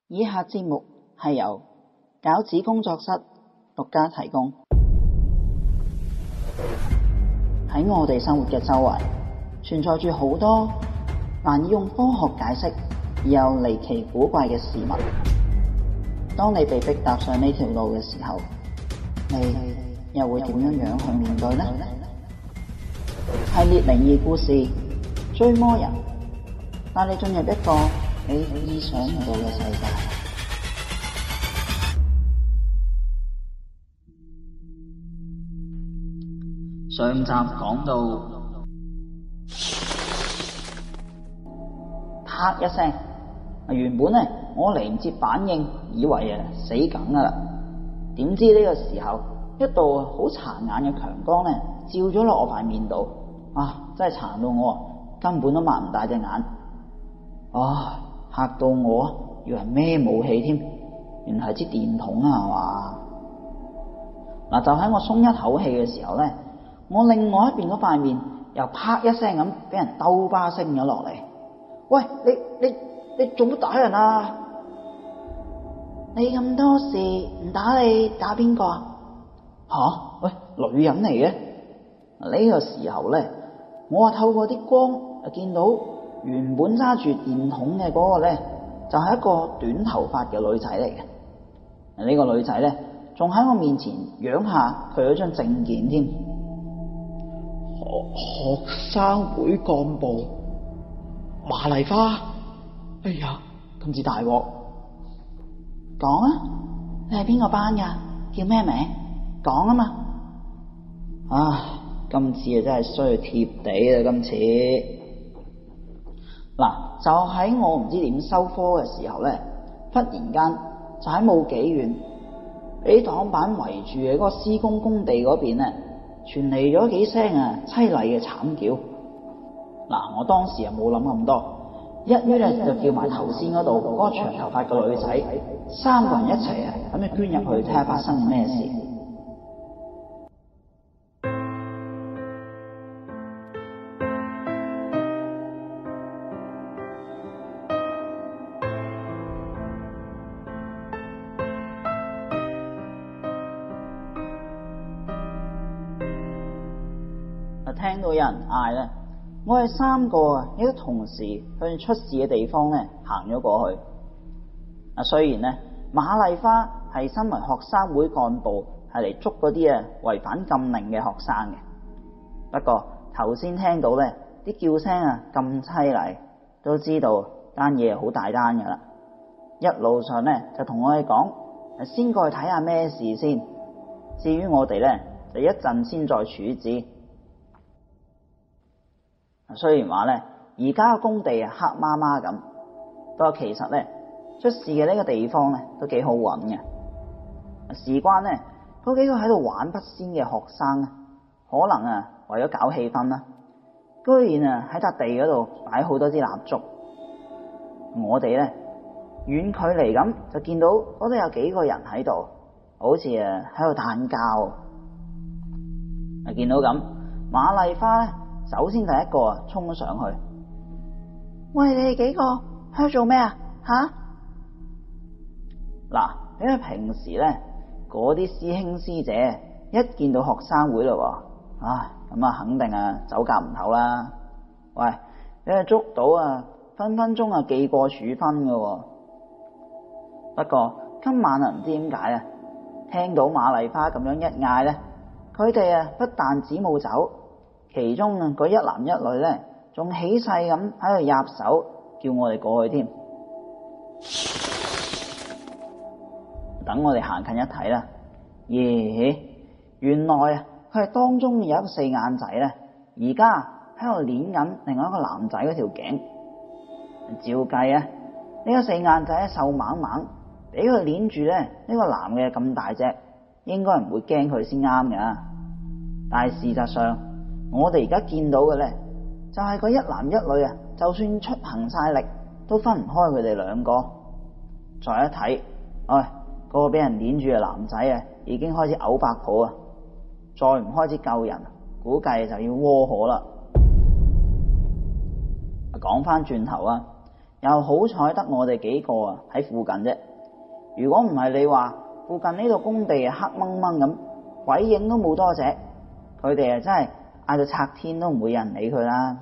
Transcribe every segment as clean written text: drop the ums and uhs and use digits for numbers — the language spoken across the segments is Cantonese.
以下節目係由餃子工作室獨家提供。喺我哋生活嘅周圍，存在住好多難以用科學解釋而又離奇古怪嘅事物。當你被迫踏上呢條路嘅時候，你又會點樣去面對呢？系列靈異故事追魔人，帶你進入一個你意想唔到嘅世界。上集講到，啪一聲，原本呢我嚟唔切反應，以為死梗噶啦。點知呢個時候，一道好殘眼嘅強光呢照咗落我塊面度，真係殘到我根本都擘唔大隻眼。嚇到我以為咩武器添，原來係支電筒啊，係嘛？就喺我鬆一口氣嘅時候呢，我另外一邊嗰塊面又啪一聲咁俾人兜巴升咗落嚟。喂，你做乜打人啊？你咁多事唔打你打邊個啊？喂，女人嚟嘅。呢個時候呢，我透過啲光見到原本揸住電筒嘅嗰個呢，就係一個短頭髮嘅女仔嚟嘅。呢個女仔呢，仲喺我面前揚下佢嗰張證件添。學生會幹部馬麗花。哎呀，今次大鑊！講啊，你係邊個班噶？叫咩名？講啊嘛！今次真係衰到貼地啦！今次就喺我唔知點收科嘅時候呢，忽然間就喺冇幾遠俾擋板圍住嘅嗰個施工工地嗰邊呢，傳嚟咗幾聲淒厲嘅慘叫。我當時冇諗咁多，一於呢就叫埋頭先嗰度嗰個長頭髮嘅女仔，三個人一齊咁就捐入去睇下發生咩事。聽到有人嗌咧，我哋三個亦都同時向出事嘅地方咧行咗過去。雖然咧馬麗花係身為學生會幹部，係嚟捉嗰啲違反禁令嘅學生嘅，不過頭先聽到咧啲叫聲咁淒厲，都知道單嘢好大單噶啦。一路上咧就同我哋講，先過去睇下咩事先，至於我哋咧就一陣先再處置。雖然話咧，而家個工地黑麻麻咁，不過其實咧出事嘅呢個地方咧都幾好揾嘅。事關咧嗰幾個喺度玩筆仙嘅學生，可能為咗搞氣氛啦，居然喺笪地嗰度擺好多支蠟燭。我哋咧遠距離咁就見到嗰度有幾個人喺度，好似喺度嘆交。見到咁，馬麗花咧首先第一個衝咗上去。喂，你哋幾個喺度做咩啊？因為平時咧嗰啲師兄師姐一見到學生會咯，咁肯定走夾唔唞啦。喂，你哋捉到分分鐘記過處分噶。不過今晚唔知點解聽到馬麗花咁樣一嗌咧，佢哋不但止冇走，其中嗰一男一女咧，仲起勢咁喺度入手，叫我哋過去添。等我哋行近一睇啦，原來佢係當中有一個四眼仔咧，而家喺度鏈緊另外一個男仔嗰條頸。照計呢個四眼仔瘦猛猛，俾佢鏈住咧，呢個男嘅咁大隻，應該唔會驚佢先啱㗎。但係事實上，我哋而家見到嘅咧，就係個一男一女就算出行晒力，都分唔開佢哋兩個。再一睇，嗰個俾人鏈住嘅男仔已經開始嘔白泡，再唔開始救人，估計就要窩火啦。講翻轉頭又好彩得我哋幾個啊喺附近啫。如果唔係你話附近呢度工地啊黑掹掹咁，鬼影都冇多隻，佢哋啊真係嗌到拆天都唔會有人理佢啦。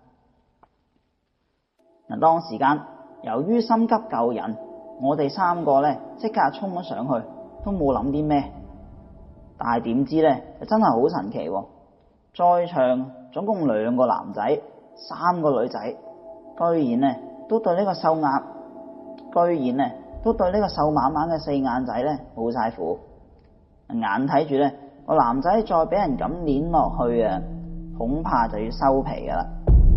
嗱，當時間由於心急救人，我哋3個咧即刻衝咗上去，都冇諗啲咩。但係點知咧，就真係好神奇喎！在場總共2個男仔，3個女仔，居然咧都對呢個瘦猛猛嘅4眼仔咧冇晒符。眼睇住咧個男仔再俾人咁攆落去啊，恐怕就要收皮噶啦。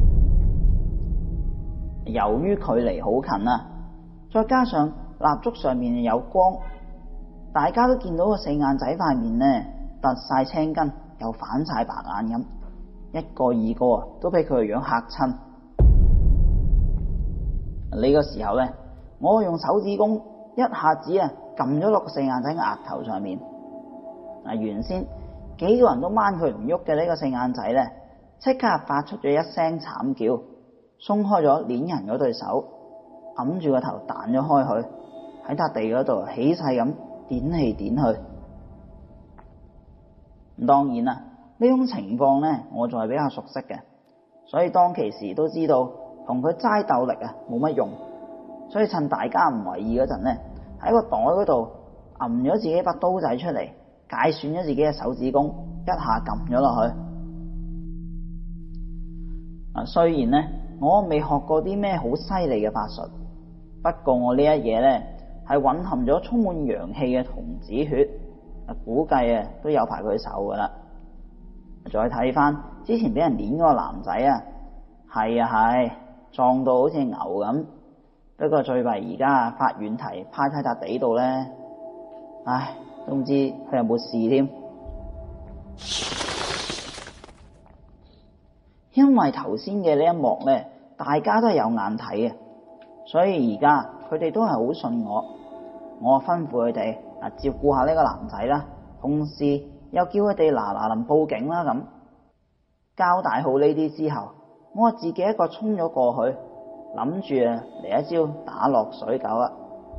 由於距離好近啊，再加上蠟燭上面有光，大家都見到個4眼仔塊面呢突晒青筋，又反晒白眼咁，一個二個啊都俾佢個樣嚇親。呢個時候呢，我用手指公一下子啊撳咗落個4眼仔嘅額頭上面。原先幾個人都掹佢唔喐嘅呢個4眼仔呢，即刻發出咗一聲慘叫，鬆開咗攆人嗰對手，揞住個頭彈咗開去，喺笪地嗰度起勢咁點嚟點去。當然啦，呢種情況呢，我仲係比較熟悉嘅，所以當其時都知道同佢齋鬥力啊冇乜用，所以趁大家唔為意嗰陣呢，喺個袋嗰度揞咗自己把刀仔出嚟，界損咗自己嘅手指公，一下撳咗落去。雖然呢，我未學過啲咩好犀利嘅法術，不過我呢一嘢呢係蘊含咗充滿陽氣嘅童子血，估計都有排佢手噶啦。再睇翻之前俾人攆嗰個男仔啊，係壯到好似牛咁，不過最弊而家發軟蹄趴喺笪地度呢，唉，都唔知佢有冇事添。因為頭先嘅呢一幕呢，大家都係有眼睇嘅，所以而家佢哋都係好信我。我吩咐佢哋照顧下呢個男仔啦，同時又叫佢哋嗱臨報警啦。咁交代好呢啲之後，我自己一個衝咗過去，諗住嚟一招打落水狗啦。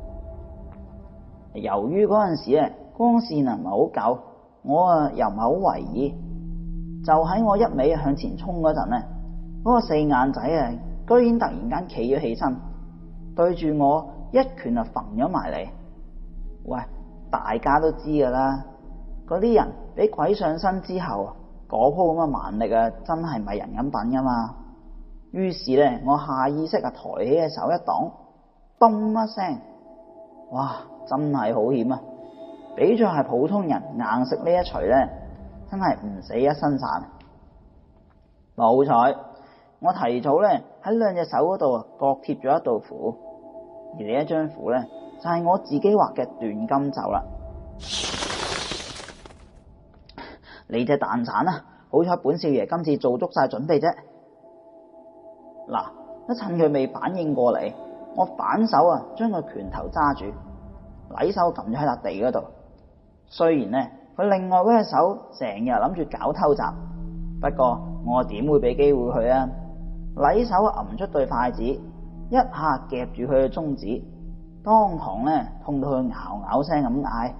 由於嗰陣時光線唔係好夠，我又唔係好為意，就喺我一味向前衝嗰陣呢，嗰個4眼仔居然突然間企咗起身，對住我一拳就揈咗埋嚟。喂，大家都知噶啦，嗰啲人俾鬼上身之後，嗰鋪咁嘅蠻力真係唔係人咁品噶嘛。於是呢，我下意識抬起嘅手一擋，咚一聲，哇，真係好險啊！比作係普通人硬食呢一錘呢，真係唔死一身散。冇彩，我提早呢喺2隻手嗰度各貼咗一道符，而呢一張符呢，就係我自己畫嘅斷金咒啦。你隻蛋散啊，好彩本少爺今次做足晒準備啫。嗱，一趁佢未反應過嚟，我反手將佢拳頭揸住，禮手撳咗喺笪地嗰度。雖然呢，佢另外嗰隻手成日諗住搞偷襲，不過我點會俾機會佢啊？禮手揞出對筷子，一下夾住佢嘅中指，當堂呢痛到佢嗷嗷聲咁嗌。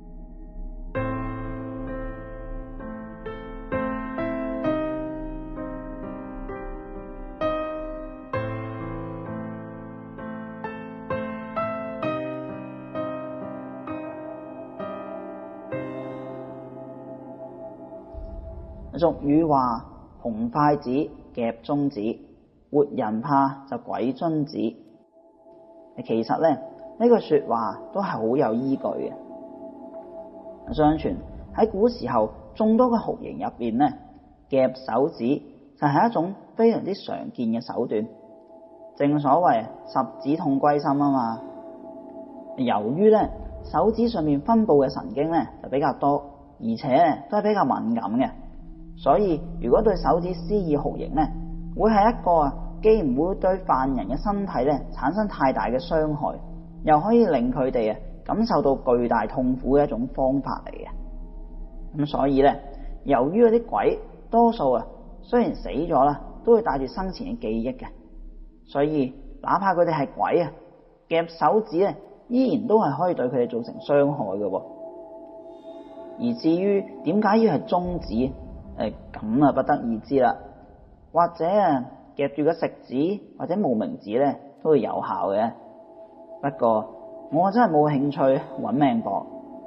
俗語話紅筷子夾中指，活人怕就鬼津子。其實呢句說話都係好有依據嘅。相傳喺古時候眾多嘅酷刑入邊呢，夾手指就係一種非常之常見嘅手段。正所謂十指痛歸心啊嘛。由於呢手指上面分布嘅神經呢就比較多，而且都係比較敏感嘅。所以如果對手指施以酷刑呢，會係一個既唔會對犯人嘅身體產生太大嘅傷害，又可以令佢哋感受到巨大痛苦嘅一種方法嚟嘅。咁所以呢，由於嗰啲鬼多數雖然死咗啦，都會帶住生前嘅記憶嘅，所以哪怕佢哋係鬼啊，夾手指咧，依然都係可以對佢哋造成傷害嘅。而至於點解要係中指，咁啊不得而知啦。或者啊，夾住個食指或者無名指咧，都會有效嘅。不過我真係冇興趣揾命搏。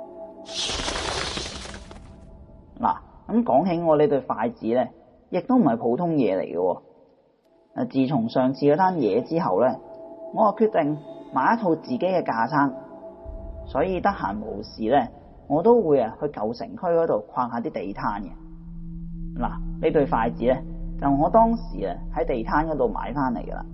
嗱，咁講起我呢對筷子咧，亦都唔係普通嘢嚟嘅。自從上次嗰單嘢之後咧，我就決定買一套自己嘅架撐，所以得閒無事咧，我都會去舊城區嗰度逛下啲地攤嘅。嗱，呢對筷子咧，就我當時喺地攤嗰度買翻嚟噶啦。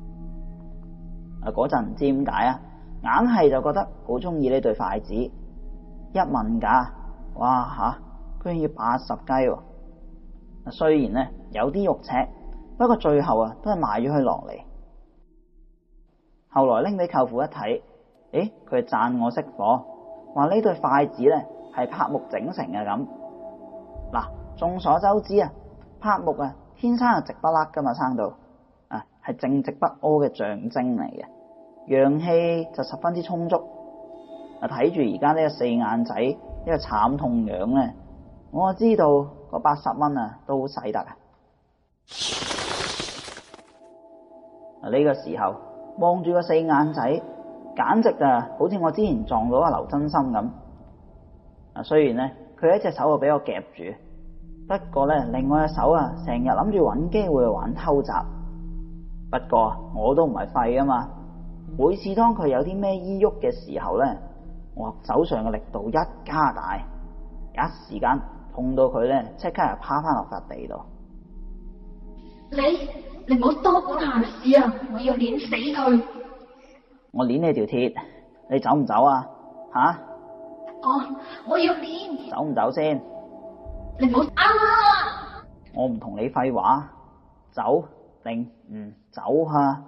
嗰陣唔知點解啊，硬係就覺得好中意呢對筷子。一問價，哇居然要80雞喎！雖然咧有啲肉赤，不過最後都係賣咗佢落嚟。後來拎俾舅父一睇，佢讚我識貨，話呢對筷子咧係柏木整成嘅咁。嗱，眾所周知啊，柏木天生係直不甩噶嘛，生到係正直不阿嘅象徵嚟嘅，陽氣就十分之充足。睇住而家呢個四眼仔呢個慘痛樣咧，我就知道嗰80蚊都好使得啊！呢個時候望住個四眼仔，簡直好似我之前撞到阿劉真心咁。雖然咧佢一隻手俾我夾住，不過咧另外一隻手成日諗住揾機會去玩偷襲。不過我都唔係廢啊嘛，每次當佢有啲咩依喐嘅時候咧，我手上嘅力度一加大，一時間痛到佢咧即刻又趴翻落笪地度。 你唔好多管閒事啊！我要碾死佢。 我碾你條鐵，你走唔走啊？ 我要碾。 走唔走先？ 你唔好我唔同你廢話，走定唔走啊？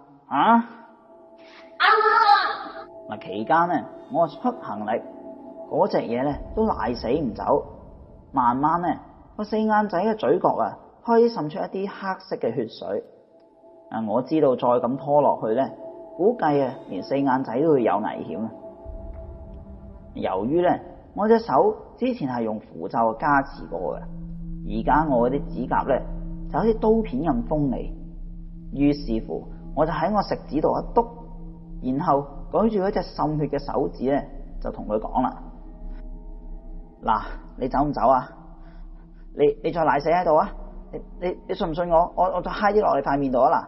期間咧，我出行力，嗰隻嘢咧都賴死唔走。慢慢咧，個四眼仔嘅嘴角開始滲出一啲黑色嘅血水。我知道再咁拖落去咧，估計連四眼仔都會有危險。由於咧我隻手之前係用符咒加持過嘅，而家我嗰啲指甲咧就好似刀片咁鋒利。於是乎，我就喺我食指度一篤，然後舉住嗰隻滲血嘅手指咧，就同佢講啦：嗱，你走唔走啊？你再賴死喺度啊？你信唔信我再揩啲落你塊面度啊？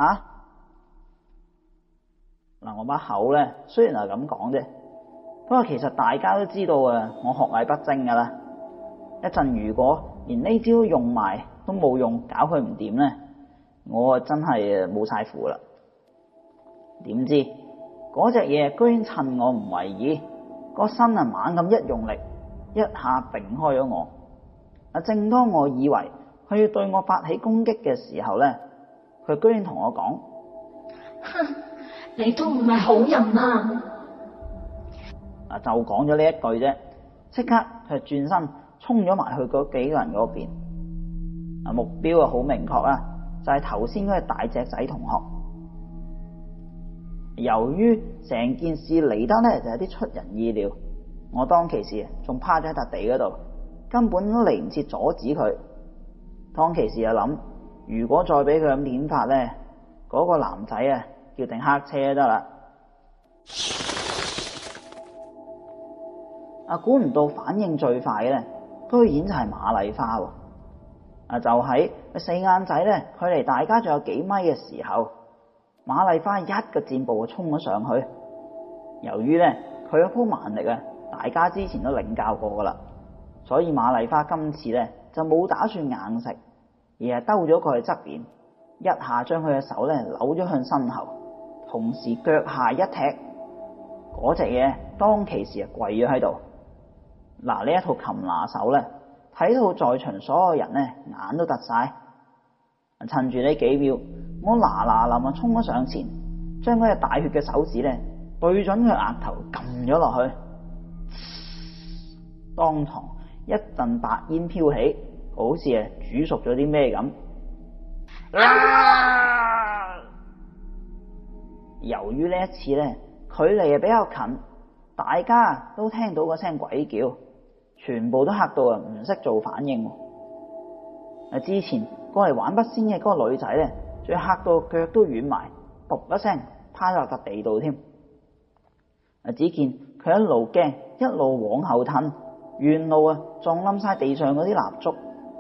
嗱，我把口咧雖然係咁講啫，不過其實大家都知道我學藝不精噶啦。一陣如果連呢招用埋都冇用，搞佢唔掂咧，我真係冇晒符啦。點知嗰隻嘢居然趁我唔為意，個身猛咁一用力，一下揈開咗我。正當我以為佢要對我發起攻擊嘅時候咧，佢居然同我講： 哼，你都唔係好人啊！ 就講咗呢一句啫，即刻佢轉身衝咗埋去嗰幾個人嗰邊。目標好明確啦，就係頭先嗰隻大隻仔同學。由於成件事嚟得咧就有啲出人意料，我當其時仲趴咗喺笪地嗰度，根本都嚟唔切阻止佢。當其時就諗，如果再俾佢咁碾法咧，嗰個男仔叫定黑車就得啦。估唔到反應最快嘅咧，居然就係馬麗花喎。就喺四眼仔咧，距離大家仲有幾米嘅時候，馬麗花一個箭步就衝咗上去。由於咧佢嗰鋪蠻力大家之前都領教過噶啦，所以馬麗花今次咧就冇打算硬食，而係兜咗過去側邊，一下將佢嘅手咧扭咗向身後，同時腳下一踢，嗰隻嘢當其時跪咗喺度。嗱，呢一套擒拿手咧，睇到在場所有人咧眼都突晒。趁住呢幾秒，我嗱嗱臨衝咗上前，將嗰隻大血嘅手指咧對準佢額頭撳咗落去，當堂一陣白煙飄起，好似煮熟咗啲咩咁。 由於呢一次咧距離比較近，大家都聽到嗰聲鬼叫，全部都嚇到唔識做反應。之前過嚟玩筆仙嘅嗰個女仔咧，仲嚇到腳都軟埋，噗一聲趴落笪地度添。只見佢一路驚一路往後褪，沿路撞冧晒地上嗰啲蠟燭。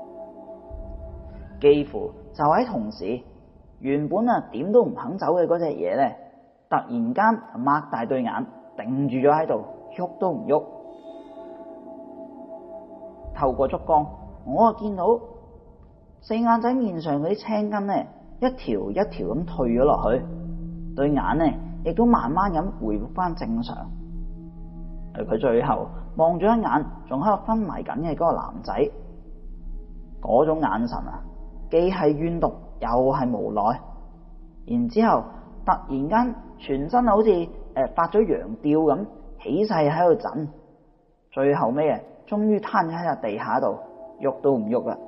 幾乎就喺同時，原本點都唔肯走嘅嗰隻嘢咧，突然間擘大對眼定住咗喺度，喐都唔喐。透過燭光，我見到四眼仔面上嗰啲青筋咧，一條一條咁退咗落去，對眼咧亦都慢慢咁回復翻正常。佢最後望咗一眼仲喺度昏迷緊嘅嗰個男仔，嗰種眼神既係怨毒又係無奈。然之後突然間全身好似發咗羊吊咁起勢喺度震，最後尾終於攤咗喺笪地下度，喐都唔喐啦。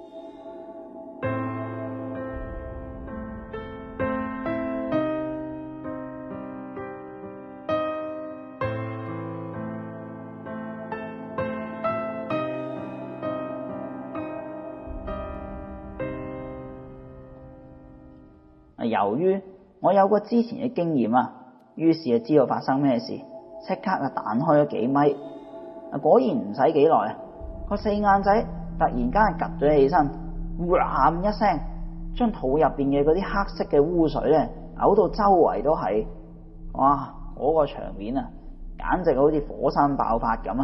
由於我有過之前嘅經驗於是知道發生咩事，即刻彈開咗幾米。果然唔使幾耐，個四眼仔突然間趌咗起身，嘩一聲，將肚入邊嘅嗰啲黑色嘅污水咧嘔到周圍都係。哇！嗰個場面簡直好似火山爆發咁。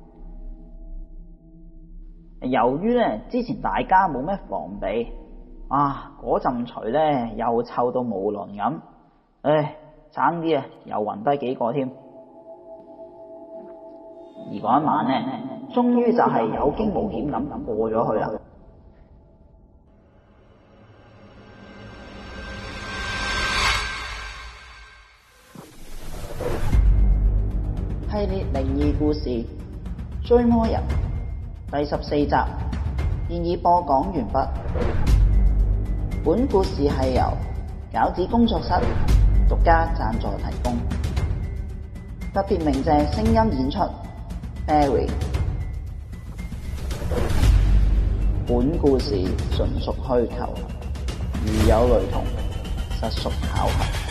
由於咧之前大家冇咩防備，嗰陣除咧又臭到無倫咁，差啲又暈低幾個添。而嗰一晚咧，終於就係有驚無險咁過咗去啦。系列靈異故事《追魔人》第14集現已播講完畢。本故事係由餃子工作室獨家贊助提供，特別鳴謝聲音演出 Barry。 本故事純屬虛構，如有雷同，實屬巧合。